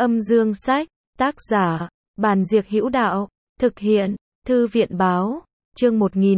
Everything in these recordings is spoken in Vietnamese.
Âm dương sách, tác giả, Bàn Diệc Hữu Đạo, thực hiện, Thư viện báo, chương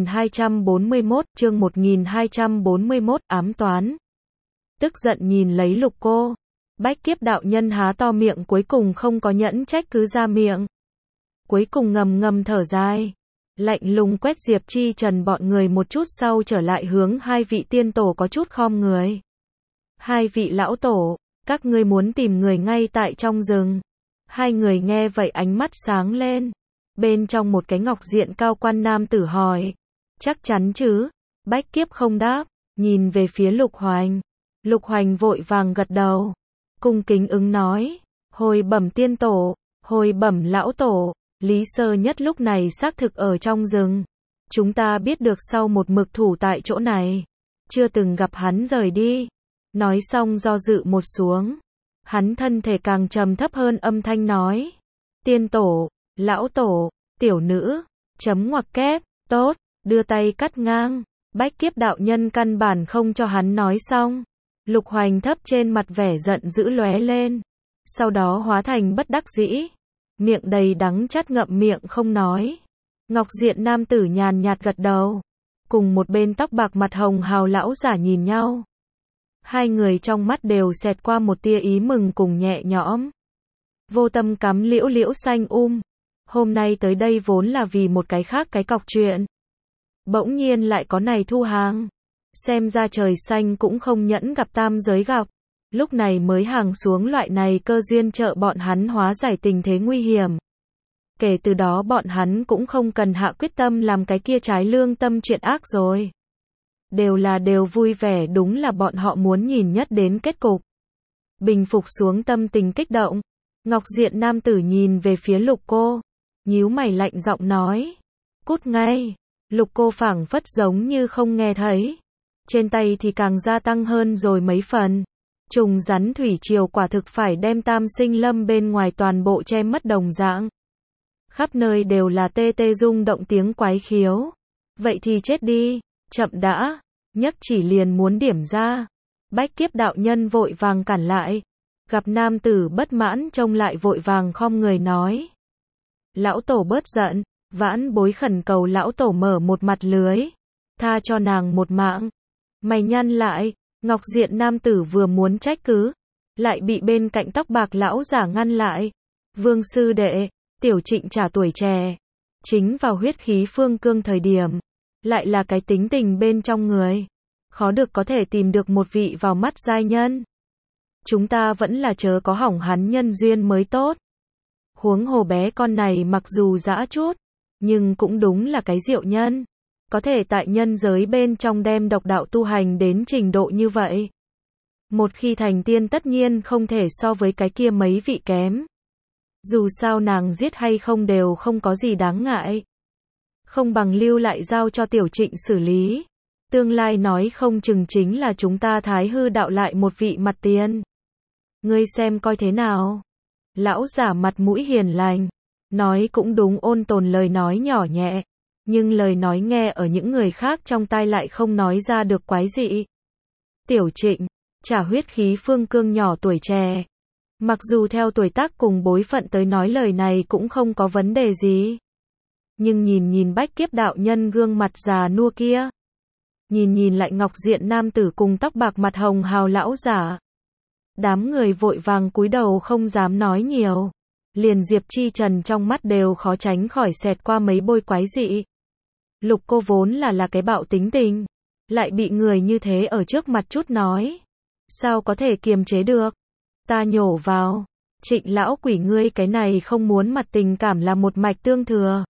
1241, ám toán. Tức giận nhìn lấy Lục Cô, Bách Kiếp đạo nhân há to miệng cuối cùng không có nhẫn trách cứ ra miệng. Cuối cùng ngầm ngầm thở dài, lạnh lùng quét Diệp Chi Trần bọn người một chút sau trở lại hướng hai vị tiên tổ có chút khom người. Hai vị lão tổ, các ngươi muốn tìm người ngay tại trong rừng. Hai người nghe vậy ánh mắt sáng lên. Bên trong một cái ngọc diện cao quan nam tử hỏi. Chắc chắn chứ? Bách Kiếp không đáp, nhìn về phía Lục Hoành. Lục Hoành vội vàng gật đầu. Cung kính ứng nói. Hồi bẩm tiên tổ, hồi bẩm lão tổ, Lý Sơ Nhất lúc này xác thực ở trong rừng. Chúng ta biết được sau một mực thủ tại chỗ này. Chưa từng gặp hắn rời đi. Nói xong do dự một xuống. Hắn thân thể càng trầm thấp hơn âm thanh nói. Tiên tổ, lão tổ, tiểu nữ, chấm ngoặc kép, tốt, đưa tay cắt ngang. Bách Kiếp đạo nhân căn bản không cho hắn nói xong. Lục Hoành thấp trên mặt vẻ giận dữ lóe lên. Sau đó hóa thành bất đắc dĩ. Miệng đầy đắng chát ngậm miệng không nói. Ngọc diện nam tử nhàn nhạt gật đầu. Cùng một bên tóc bạc mặt hồng hào lão giả nhìn nhau. Hai người trong mắt đều xẹt qua một tia ý mừng cùng nhẹ nhõm. Vô tâm cắm liễu liễu xanh Hôm nay tới đây vốn là vì một cái khác cái cọc chuyện. Bỗng nhiên lại có này thu hàng. Xem ra trời xanh cũng không nhẫn gặp tam giới gặp. Lúc này mới hàng xuống loại này cơ duyên trợ bọn hắn hóa giải tình thế nguy hiểm. Kể từ đó bọn hắn cũng không cần hạ quyết tâm làm cái kia trái lương tâm chuyện ác rồi. Đều vui vẻ, đúng là bọn họ muốn nhìn nhất đến kết cục. Bình phục xuống tâm tình kích động. Ngọc diện nam tử nhìn về phía Lục Cô. Nhíu mày lạnh giọng nói. Cút ngay. Lục Cô phảng phất giống như không nghe thấy. Trên tay thì càng gia tăng hơn rồi mấy phần. Trùng rắn thủy triều quả thực phải đem Tam Sinh Lâm bên ngoài toàn bộ che mất đồng dạng. Khắp nơi đều là tê tê rung động tiếng quái khiếu. Vậy thì chết đi, chậm đã, nhấc chỉ liền muốn điểm ra. Bách Kiếp đạo nhân vội vàng cản lại. Gặp nam tử bất mãn trông lại vội vàng khom người nói. Lão tổ bớt giận, vãn bối khẩn cầu lão tổ mở một mặt lưới. Tha cho nàng một mạng. Mày nhăn lại. Ngọc diện nam tử vừa muốn trách cứ, lại bị bên cạnh tóc bạc lão giả ngăn lại. Vương sư đệ, tiểu Trịnh trả tuổi trẻ, chính vào huyết khí phương cương thời điểm, lại là cái tính tình bên trong người, khó được có thể tìm được một vị vào mắt giai nhân. Chúng ta vẫn là chớ có hỏng hắn nhân duyên mới tốt. Huống hồ bé con này mặc dù dã chút, nhưng cũng đúng là cái diệu nhân. Có thể tại nhân giới bên trong đem độc đạo tu hành đến trình độ như vậy. Một khi thành tiên tất nhiên không thể so với cái kia mấy vị kém. Dù sao nàng giết hay không đều không có gì đáng ngại. Không bằng lưu lại giao cho tiểu Trịnh xử lý. Tương lai nói không chừng chính là chúng ta thái hư đạo lại một vị mặt tiền. Ngươi xem coi thế nào. Lão giả mặt mũi hiền lành. Nói cũng đúng, ôn tồn lời nói nhỏ nhẹ. Nhưng lời nói nghe ở những người khác trong tai lại không nói ra được quái dị. Tiểu Trịnh, trả huyết khí phương cương nhỏ tuổi trẻ. Mặc dù theo tuổi tác cùng bối phận tới nói lời này cũng không có vấn đề gì. Nhưng nhìn Bách Kiếp đạo nhân gương mặt già nua kia. Nhìn lại ngọc diện nam tử cùng tóc bạc mặt hồng hào lão giả. Đám người vội vàng cúi đầu không dám nói nhiều. Liền Diệp Chi Trần trong mắt đều khó tránh khỏi xẹt qua mấy bôi quái dị. Lục Cô vốn là cái bạo tính tình, lại bị người như thế ở trước mặt chút nói. Sao có thể kiềm chế được? Ta nhổ vào. Trịnh lão quỷ ngươi cái này không muốn mặt tình cảm là một mạch tương thừa.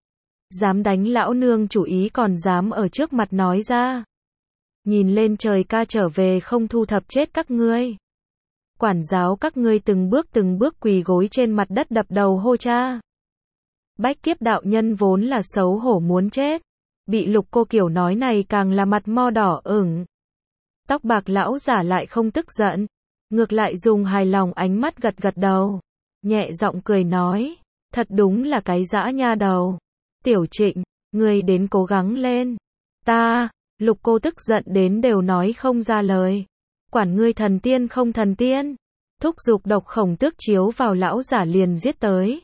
Dám đánh lão nương chủ ý còn dám ở trước mặt nói ra. Nhìn lên trời ca trở về không thu thập chết các ngươi. Quản giáo các ngươi từng bước quỳ gối trên mặt đất đập đầu hô cha. Bách Kiếp đạo nhân vốn là xấu hổ muốn chết. Bị Lục Cô kiểu nói này càng là mặt mo đỏ ửng. Tóc bạc lão giả lại không tức giận. Ngược lại dùng hài lòng ánh mắt gật đầu. Nhẹ giọng cười nói. Thật đúng là cái dã nha đầu. Tiểu Trịnh, ngươi đến cố gắng lên. Ta, Lục Cô tức giận đến đều nói không ra lời. Quản ngươi thần tiên không thần tiên. thúc giục độc khổng tước chiếu vào lão giả liền giết tới.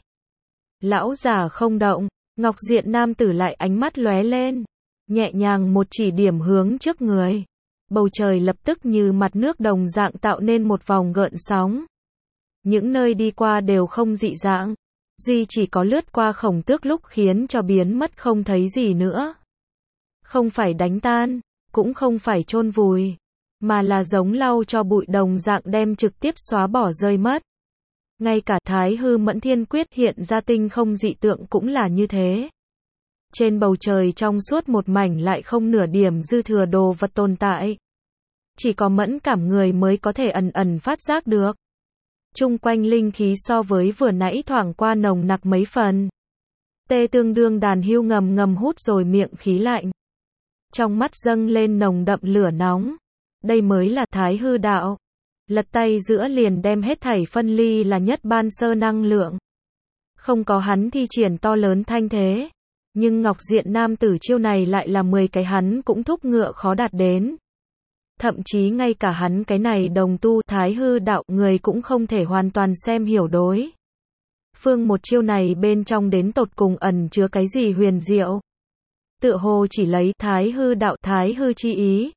Lão giả không động, Ngọc Diện nam tử lại ánh mắt lóe lên, nhẹ nhàng một chỉ điểm hướng trước người. Bầu trời lập tức như mặt nước đồng dạng tạo nên một vòng gợn sóng. Những nơi đi qua đều không dị dạng, duy chỉ có lướt qua khổng tước lúc khiến cho biến mất không thấy gì nữa. Không phải đánh tan, cũng không phải chôn vùi, mà là giống lau cho bụi đồng dạng đem trực tiếp xóa bỏ rơi mất. Ngay cả Thái Hư Mẫn Thiên Quyết hiện ra tinh không dị tượng cũng là như thế. Trên bầu trời trong suốt một mảnh lại không nửa điểm dư thừa đồ vật tồn tại. Chỉ có mẫn cảm người mới có thể ẩn ẩn phát giác được. Chung quanh linh khí so với vừa nãy thoảng qua nồng nặc mấy phần. Tê tương đương đàn hưu ngầm ngầm hút rồi miệng khí lạnh. Trong mắt dâng lên nồng đậm lửa nóng. Đây mới là Thái Hư đạo. Lật tay giữa liền đem hết thảy phân ly là nhất ban sơ năng lượng. Không có hắn thi triển to lớn thanh thế. Nhưng Ngọc Diện nam tử chiêu này lại là 10 cái hắn cũng thúc ngựa khó đạt đến. Thậm chí ngay cả hắn cái này đồng tu Thái Hư đạo người cũng không thể hoàn toàn xem hiểu đối. Phương một chiêu này bên trong đến tột cùng ẩn chứa cái gì huyền diệu. Tựa hồ chỉ lấy Thái Hư đạo Thái Hư chi ý.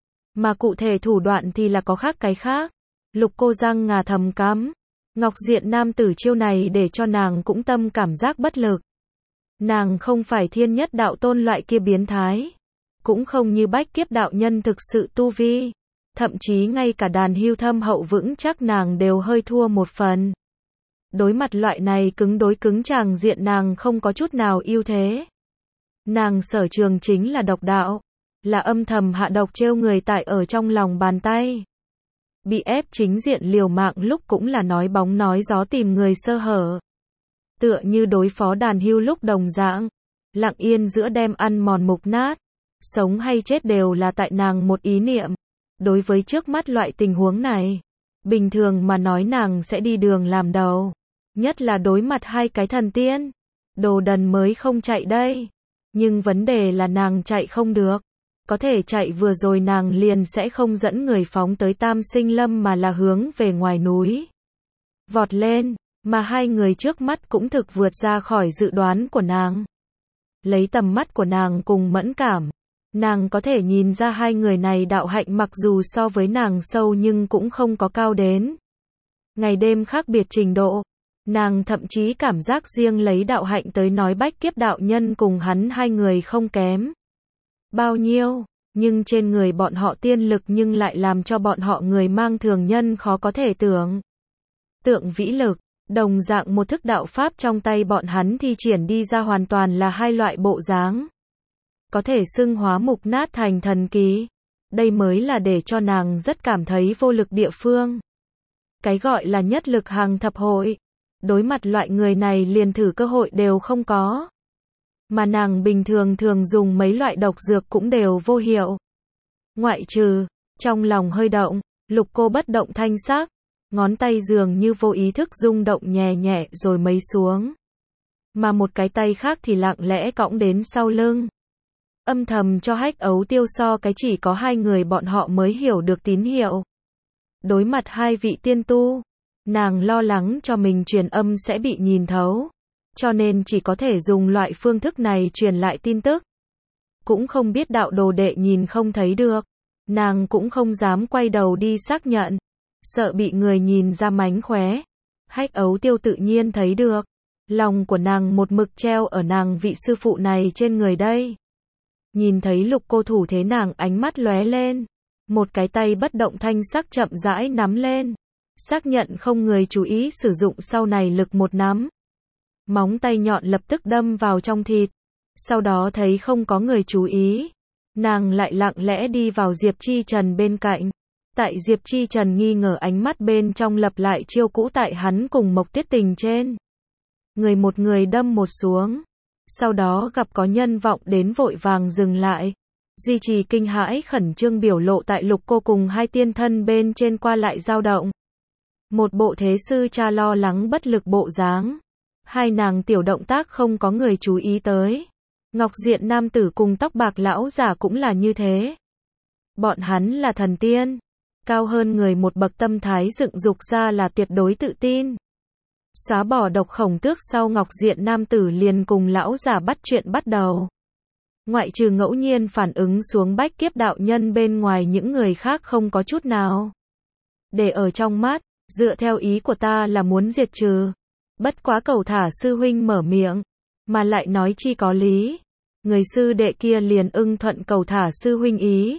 Mà cụ thể thủ đoạn thì là có khác cái khác. Lục Cô răng ngà thầm cắm. Ngọc Diện nam tử chiêu này để cho nàng cũng tâm cảm giác bất lực. Nàng không phải thiên nhất đạo tôn loại kia biến thái. Cũng không như bách kiếp đạo nhân thực sự tu vi. Thậm chí ngay cả đàn hưu thâm hậu vững chắc nàng đều hơi thua một phần. Đối mặt loại này cứng đối cứng tràng diện nàng không có chút nào ưu thế. Nàng sở trường chính là độc đạo. Là âm thầm hạ độc trêu người tại ở trong lòng bàn tay. Bị ép chính diện liều mạng lúc cũng là nói bóng nói gió tìm người sơ hở. Tựa như đối phó đàn hưu lúc đồng dạng. Lặng yên giữa đem ăn mòn mục nát. Sống hay chết đều là tại nàng một ý niệm. Đối với trước mắt loại tình huống này, bình thường mà nói nàng sẽ đi đường làm đầu. Nhất là đối mặt hai cái thần tiên. Đồ đần mới không chạy đây. Nhưng vấn đề là nàng chạy không được. Có thể chạy vừa rồi nàng liền sẽ không dẫn người phóng tới Tam Sinh Lâm mà là hướng về ngoài núi. Vọt lên, mà hai người trước mắt cũng thực vượt ra khỏi dự đoán của nàng. Lấy tầm mắt của nàng cùng mẫn cảm. Nàng có thể nhìn ra hai người này đạo hạnh mặc dù so với nàng sâu nhưng cũng không có cao đến. Ngày đêm khác biệt trình độ. Nàng thậm chí cảm giác riêng lấy đạo hạnh tới nói bách kiếp đạo nhân cùng hắn hai người không kém. Bao nhiêu, nhưng trên người bọn họ tiên lực nhưng lại làm cho bọn họ người mang thường nhân khó có thể tưởng. Tượng vĩ lực, đồng dạng một thức đạo pháp trong tay bọn hắn thi triển đi ra hoàn toàn là hai loại bộ dáng. Có thể xưng hóa mục nát thành thần kỳ. Đây mới là để cho nàng rất cảm thấy vô lực địa phương. Cái gọi là nhất lực hàng thập hội. Đối mặt loại người này liền thử cơ hội đều không có. Mà nàng bình thường thường dùng mấy loại độc dược cũng đều vô hiệu. Ngoại trừ, trong lòng hơi động, Lục Cô bất động thanh sắc. Ngón tay dường như vô ý thức rung động nhẹ nhẹ rồi mấy xuống. Mà một cái tay khác thì lặng lẽ cõng đến sau lưng. Âm thầm cho Hách Ấu Tiêu so cái chỉ có hai người bọn họ mới hiểu được tín hiệu. Đối mặt hai vị tiên tu, nàng lo lắng cho mình truyền âm sẽ bị nhìn thấu. Cho nên chỉ có thể dùng loại phương thức này truyền lại tin tức. Cũng không biết đạo đồ đệ nhìn không thấy được. Nàng cũng không dám quay đầu đi xác nhận. Sợ bị người nhìn ra mánh khóe. Hách Ấu Tiêu tự nhiên thấy được. Lòng của nàng một mực treo ở nàng vị sư phụ này trên người đây. Nhìn thấy Lục Cô thủ thế nàng ánh mắt lóe lên. Một cái tay bất động thanh sắc chậm rãi nắm lên. Xác nhận không người chú ý sử dụng sau này lực một nắm. Móng tay nhọn lập tức đâm vào trong thịt. Sau đó thấy không có người chú ý. Nàng lại lặng lẽ đi vào Diệp Chi Trần bên cạnh. Tại Diệp Chi Trần nghi ngờ ánh mắt bên trong lập lại chiêu cũ tại hắn cùng Mộc Tiết Tình trên. Người một người đâm một xuống. Sau đó gặp có nhân vọng đến vội vàng dừng lại. Duy trì kinh hãi khẩn trương biểu lộ tại Lục Cô cùng hai tiên thân bên trên qua lại dao động. Một bộ thế sư cha lo lắng bất lực bộ dáng. Hai nàng tiểu động tác không có người chú ý tới. Ngọc Diện nam tử cùng tóc bạc lão giả cũng là như thế. Bọn hắn là thần tiên. cao hơn người một bậc tâm thái dựng dục ra là tuyệt đối tự tin. Xóa bỏ độc khổng tước sau Ngọc Diện nam tử liền cùng lão giả bắt chuyện bắt đầu. Ngoại trừ ngẫu nhiên phản ứng xuống bách kiếp đạo nhân bên ngoài những người khác không có chút nào để ở trong mắt, dựa theo ý của ta là muốn diệt trừ. Bất quá Cẩu Thả sư huynh mở miệng, mà lại nói chi có lý. Người sư đệ kia liền ưng thuận Cẩu Thả sư huynh ý.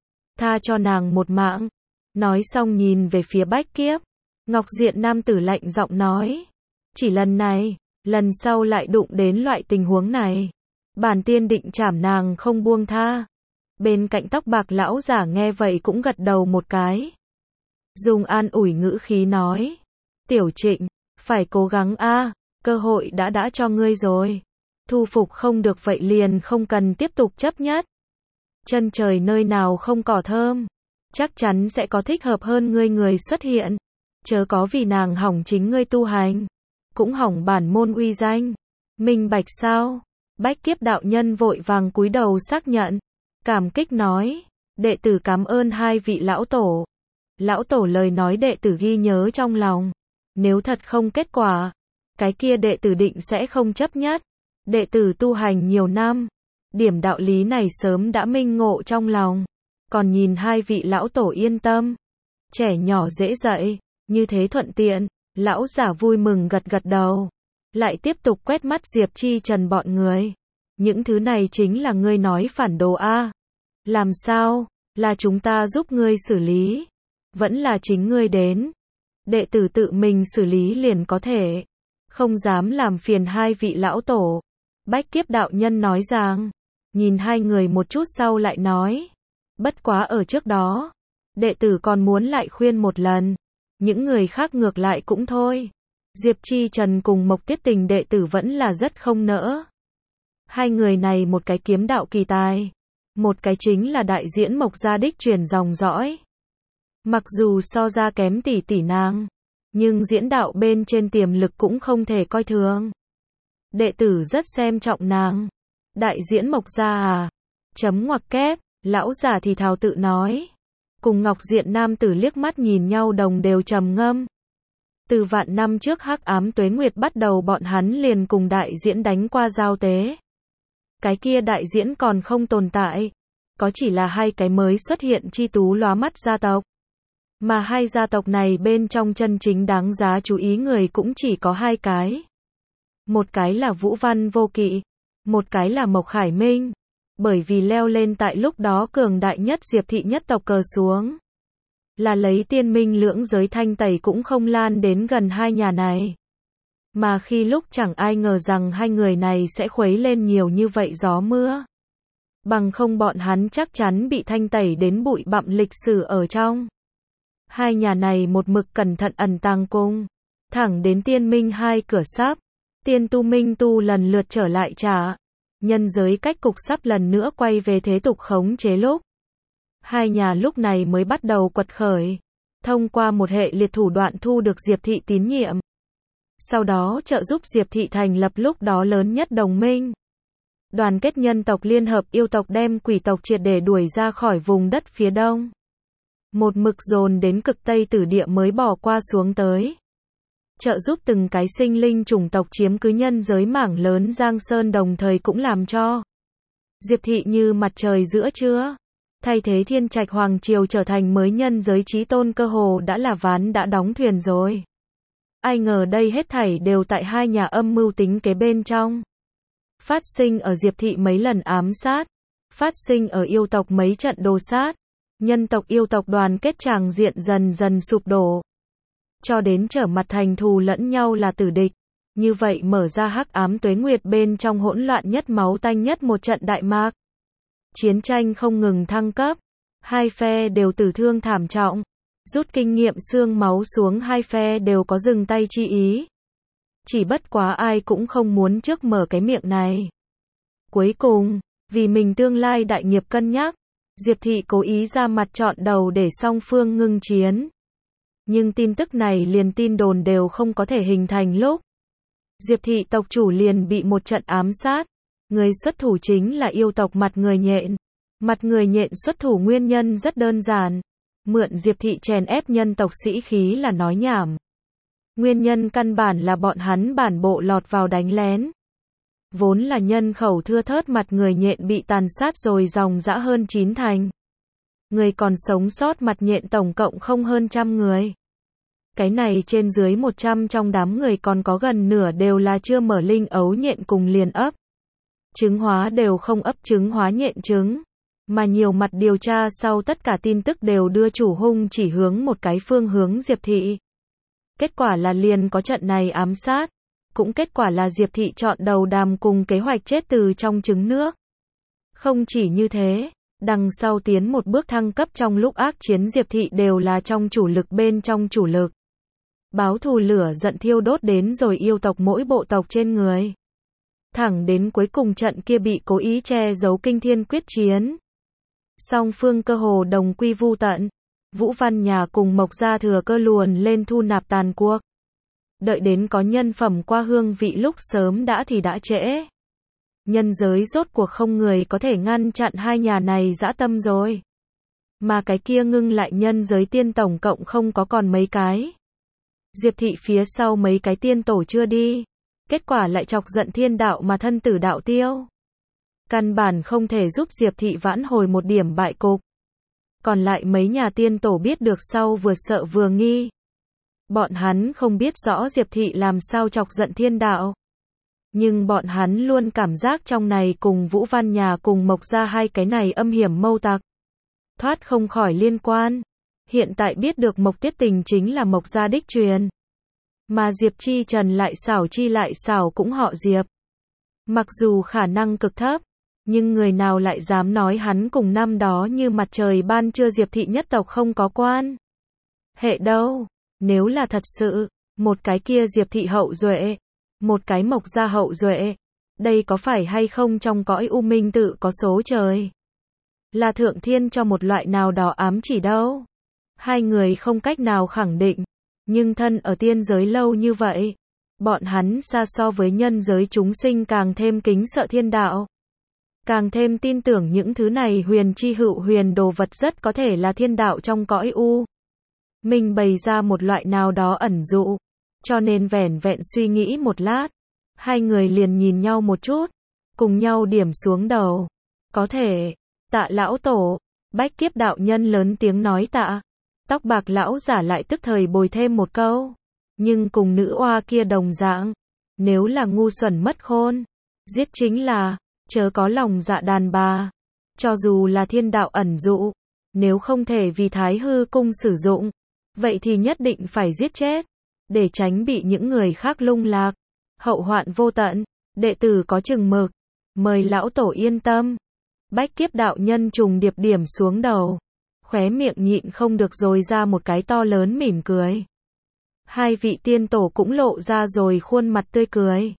Tha cho nàng một mạng. Nói xong nhìn về phía bách kiếp. Ngọc Diện nam tử lạnh giọng nói. Chỉ lần này, lần sau lại đụng đến loại tình huống này. Bản tiên định trảm nàng không buông tha. Bên cạnh tóc bạc lão giả nghe vậy cũng gật đầu một cái. Dùng an ủi ngữ khí nói. Tiểu Trịnh, phải cố gắng a, cơ hội đã cho ngươi rồi. Thu phục không được vậy liền không cần tiếp tục chấp nhất. Chân trời nơi nào không cỏ thơm, chắc chắn sẽ có thích hợp hơn ngươi người xuất hiện. Chớ có vì nàng hỏng chính ngươi tu hành, cũng hỏng bản môn uy danh. Minh bạch sao? Bách kiếp đạo nhân vội vàng cúi đầu xác nhận, cảm kích nói, đệ tử cảm ơn hai vị lão tổ. Lão tổ lời nói đệ tử ghi nhớ trong lòng. Nếu thật không kết quả, cái kia đệ tử định sẽ không chấp nhất. Đệ tử tu hành nhiều năm, điểm đạo lý này sớm đã minh ngộ trong lòng. Còn nhìn hai vị lão tổ yên tâm, trẻ nhỏ dễ dạy, như thế thuận tiện. Lão giả vui mừng gật gật đầu, lại tiếp tục quét mắt Diệp Chi Trần bọn người. Những thứ này chính là ngươi nói phản đồ a? Làm sao? Là chúng ta giúp ngươi xử lý? Vẫn là chính ngươi đến? Đệ tử tự mình xử lý liền có thể. Không dám làm phiền hai vị lão tổ. Bách kiếp đạo nhân nói rằng, nhìn hai người một chút sau lại nói. Bất quá ở trước đó, đệ tử còn muốn lại khuyên một lần. Những người khác ngược lại cũng thôi. Diệp Chi Trần cùng Mộc Tiết Tình đệ tử vẫn là rất không nỡ. Hai người này một cái kiếm đạo kỳ tài, một cái chính là đại diễn Mộc gia đích truyền dòng dõi. Mặc dù so ra kém tỷ tỷ nàng, nhưng diễn đạo bên trên tiềm lực cũng không thể coi thường. Đệ tử rất xem trọng nàng. Đại diễn Mộc gia à? Chấm ngoặc kép, lão giả thì thào tự nói. Cùng Ngọc Diện nam tử liếc mắt nhìn nhau đồng đều trầm ngâm. Từ vạn năm trước hắc ám tuế nguyệt bắt đầu bọn hắn liền cùng đại diễn đánh qua giao tế. Cái kia đại diễn còn không tồn tại. Có chỉ là hai cái mới xuất hiện chi tú lóa mắt gia tộc. Mà hai gia tộc này bên trong chân chính đáng giá chú ý người cũng chỉ có hai cái. Một cái là Vũ Văn Vô Kỵ, một cái là Mộc Khải Minh. Bởi vì leo lên tại lúc đó cường đại nhất Diệp thị nhất tộc cờ xuống. Là lấy tiên minh lưỡng giới thanh tẩy cũng không lan đến gần hai nhà này. Mà khi lúc chẳng ai ngờ rằng hai người này sẽ khuấy lên nhiều như vậy gió mưa. Bằng không bọn hắn chắc chắn bị thanh tẩy đến bụi bặm lịch sử ở trong. Hai nhà này một mực cẩn thận ẩn tàng cung. Thẳng đến tiên minh hai cửa sắp. Tiên tu minh tu lần lượt trở lại trả. Nhân giới cách cục sắp lần nữa quay về thế tục khống chế lúc. Hai nhà lúc này mới bắt đầu quật khởi. Thông qua một hệ liệt thủ đoạn thu được Diệp thị tín nhiệm. Sau đó trợ giúp Diệp thị thành lập lúc đó lớn nhất đồng minh. Đoàn kết nhân tộc liên hợp yêu tộc đem quỷ tộc triệt để đuổi ra khỏi vùng đất phía đông. Một mực dồn đến cực Tây Tử địa mới bỏ qua xuống tới. Trợ giúp từng cái sinh linh chủng tộc chiếm cứ nhân giới mảng lớn Giang Sơn đồng thời cũng làm cho Diệp thị như mặt trời giữa trưa. Thay thế Thiên Trạch Hoàng Triều trở thành mới nhân giới chí tôn cơ hồ đã là ván đã đóng thuyền rồi. Ai ngờ đây hết thảy đều tại hai nhà âm mưu tính kế bên trong. Phát sinh ở Diệp thị mấy lần ám sát. Phát sinh ở yêu tộc mấy trận đồ sát. Nhân tộc yêu tộc đoàn kết tràng diện dần dần sụp đổ. Cho đến trở mặt thành thù lẫn nhau là tử địch. Như vậy mở ra hắc ám tuế nguyệt bên trong hỗn loạn nhất máu tanh nhất một trận đại mạc. Chiến tranh không ngừng thăng cấp. Hai phe đều tử thương thảm trọng. Rút kinh nghiệm xương máu xuống hai phe đều có dừng tay chi ý. Chỉ bất quá ai cũng không muốn trước mở cái miệng này. Cuối cùng, vì mình tương lai đại nghiệp cân nhắc, Diệp thị cố ý ra mặt chọn đầu để song phương ngưng chiến. Nhưng tin tức này liền tin đồn đều không có thể hình thành lúc. Diệp thị tộc chủ liền bị một trận ám sát. Người xuất thủ chính là yêu tộc mặt người nhện. Mặt người nhện xuất thủ nguyên nhân rất đơn giản. Mượn Diệp Thị chèn ép nhân tộc sĩ khí là nói nhảm. Nguyên nhân căn bản là bọn hắn bản bộ lọt vào đánh lén. Vốn là nhân khẩu thưa thớt, mặt người nhện bị tàn sát rồi dòng dã hơn 9 thành. Người còn sống sót mặt nhện tổng cộng không hơn 100 người. Cái này trên dưới 100 trong đám người còn có gần nửa đều là chưa mở linh ấu nhện cùng liền ấp. Trứng hóa đều không ấp trứng hóa nhện trứng. Mà nhiều mặt điều tra sau tất cả tin tức đều đưa chủ hung chỉ hướng một cái phương hướng Diệp Thị. Kết quả là liền có trận này ám sát. Cũng kết quả là Diệp Thị chọn đầu đàm cùng kế hoạch chết từ trong trứng nước. Không chỉ như thế, đằng sau tiến một bước thăng cấp trong lúc ác chiến Diệp Thị đều là trong chủ lực bên trong chủ lực. Báo thù lửa giận thiêu đốt đến rồi yêu tộc mỗi bộ tộc trên người. Thẳng đến cuối cùng trận kia bị cố ý che giấu kinh thiên quyết chiến. Song phương cơ hồ đồng quy vu tận. Vũ Văn Nhà cùng Mộc Gia thừa cơ luồn lên thu nạp tàn cuộc. Đợi đến có nhân phẩm qua hương vị lúc sớm đã thì đã trễ. Nhân giới rốt cuộc không người có thể ngăn chặn hai nhà này dã tâm rồi. Mà cái kia ngưng lại nhân giới tiên tổng cộng không có còn mấy cái. Diệp Thị phía sau mấy cái tiên tổ chưa đi. Kết quả lại chọc giận thiên đạo mà thân tử đạo tiêu. Căn bản không thể giúp Diệp Thị vãn hồi một điểm bại cục. Còn lại mấy nhà tiên tổ biết được sau vừa sợ vừa nghi. Bọn hắn không biết rõ Diệp Thị làm sao chọc giận thiên đạo. Nhưng bọn hắn luôn cảm giác trong này cùng Vũ Văn Nhà cùng Mộc Gia hai cái này âm hiểm mâu tặc. Thoát không khỏi liên quan. Hiện tại biết được Mộc Tiết Tình chính là Mộc Gia đích truyền. Mà Diệp Chi Trần lại xảo cũng họ Diệp. Mặc dù khả năng cực thấp, nhưng người nào lại dám nói hắn cùng năm đó như mặt trời ban trưa Diệp Thị nhất tộc không có quan hệ đâu. Nếu là thật sự, một cái kia Diệp Thị hậu duệ, một cái Mộc Gia hậu duệ, đây có phải hay không trong cõi u minh tự có số trời? Là thượng thiên cho một loại nào đó ám chỉ đâu? Hai người không cách nào khẳng định, nhưng thân ở tiên giới lâu như vậy, bọn hắn xa so với nhân giới chúng sinh càng thêm kính sợ thiên đạo. Càng thêm tin tưởng những thứ này huyền chi hữu huyền đồ vật rất có thể là thiên đạo trong cõi u. Mình bày ra một loại nào đó ẩn dụ. Cho nên vẻn vẹn suy nghĩ một lát. Hai người liền nhìn nhau một chút. Cùng nhau điểm xuống đầu. Có thể. Tạ lão tổ. Bách Kiếp đạo nhân lớn tiếng nói tạ. Tóc bạc lão giả lại tức thời bồi thêm một câu. Nhưng cùng nữ oa kia đồng dạng. Nếu là ngu xuẩn mất khôn. Giết chính là. Chớ có lòng dạ đàn bà. Cho dù là thiên đạo ẩn dụ. Nếu không thể vì Thái Hư cung sử dụng. Vậy thì nhất định phải giết chết. Để tránh bị những người khác lung lạc. Hậu hoạn vô tận. Đệ tử có chừng mực. Mời lão tổ yên tâm. Bách Kiếp đạo nhân trùng điệp điểm xuống đầu. Khóe miệng nhịn không được rồi ra một cái to lớn mỉm cười. Hai vị tiên tổ cũng lộ ra rồi khuôn mặt tươi cười.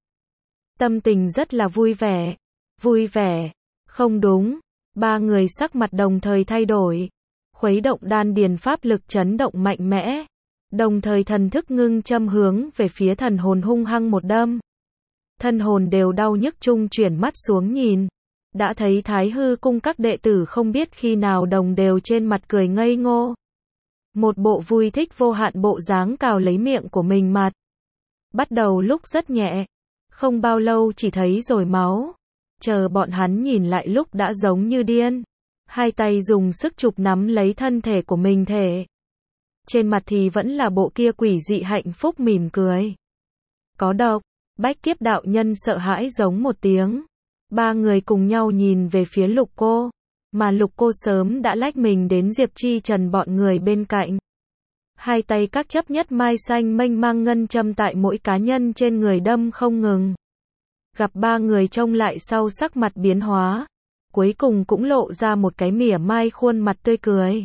Tâm tình rất là vui vẻ. Vui vẻ. Không đúng. Ba người sắc mặt đồng thời thay đổi. Khuấy động đan điền pháp lực chấn động mạnh mẽ. Đồng thời thần thức ngưng châm hướng về phía thần hồn hung hăng một đâm. Thân hồn đều đau nhức chung chuyển mắt xuống nhìn. Đã thấy Thái Hư cung các đệ tử không biết khi nào đồng đều trên mặt cười ngây ngô. Một bộ vui thích vô hạn bộ dáng cào lấy miệng của mình mặt. Bắt đầu lúc rất nhẹ. Không bao lâu chỉ thấy rồi máu. Chờ bọn hắn nhìn lại lúc đã giống như điên. Hai tay dùng sức chụp nắm lấy thân thể của mình thể. Trên mặt thì vẫn là bộ kia quỷ dị hạnh phúc mỉm cười. Có độc. Bách Kiếp đạo nhân sợ hãi giống một tiếng. Ba người cùng nhau nhìn về phía Lục Cô. Mà Lục Cô sớm đã lách mình đến Diệp Chi Trần bọn người bên cạnh. Hai tay các chấp nhất mai xanh mênh mang ngân châm tại mỗi cá nhân trên người đâm không ngừng. Gặp ba người trông lại sau sắc mặt biến hóa. Cuối cùng cũng lộ ra một cái mỉa mai khuôn mặt tươi cười.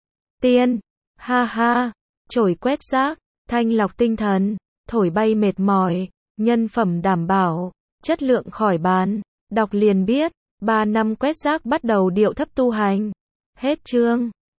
Tiên, ha ha, chổi quét rác, thanh lọc tinh thần, thổi bay mệt mỏi, nhân phẩm đảm bảo, chất lượng khỏi bàn, đọc liền biết, 3 năm quét rác bắt đầu điệu thấp tu hành. Hết chương.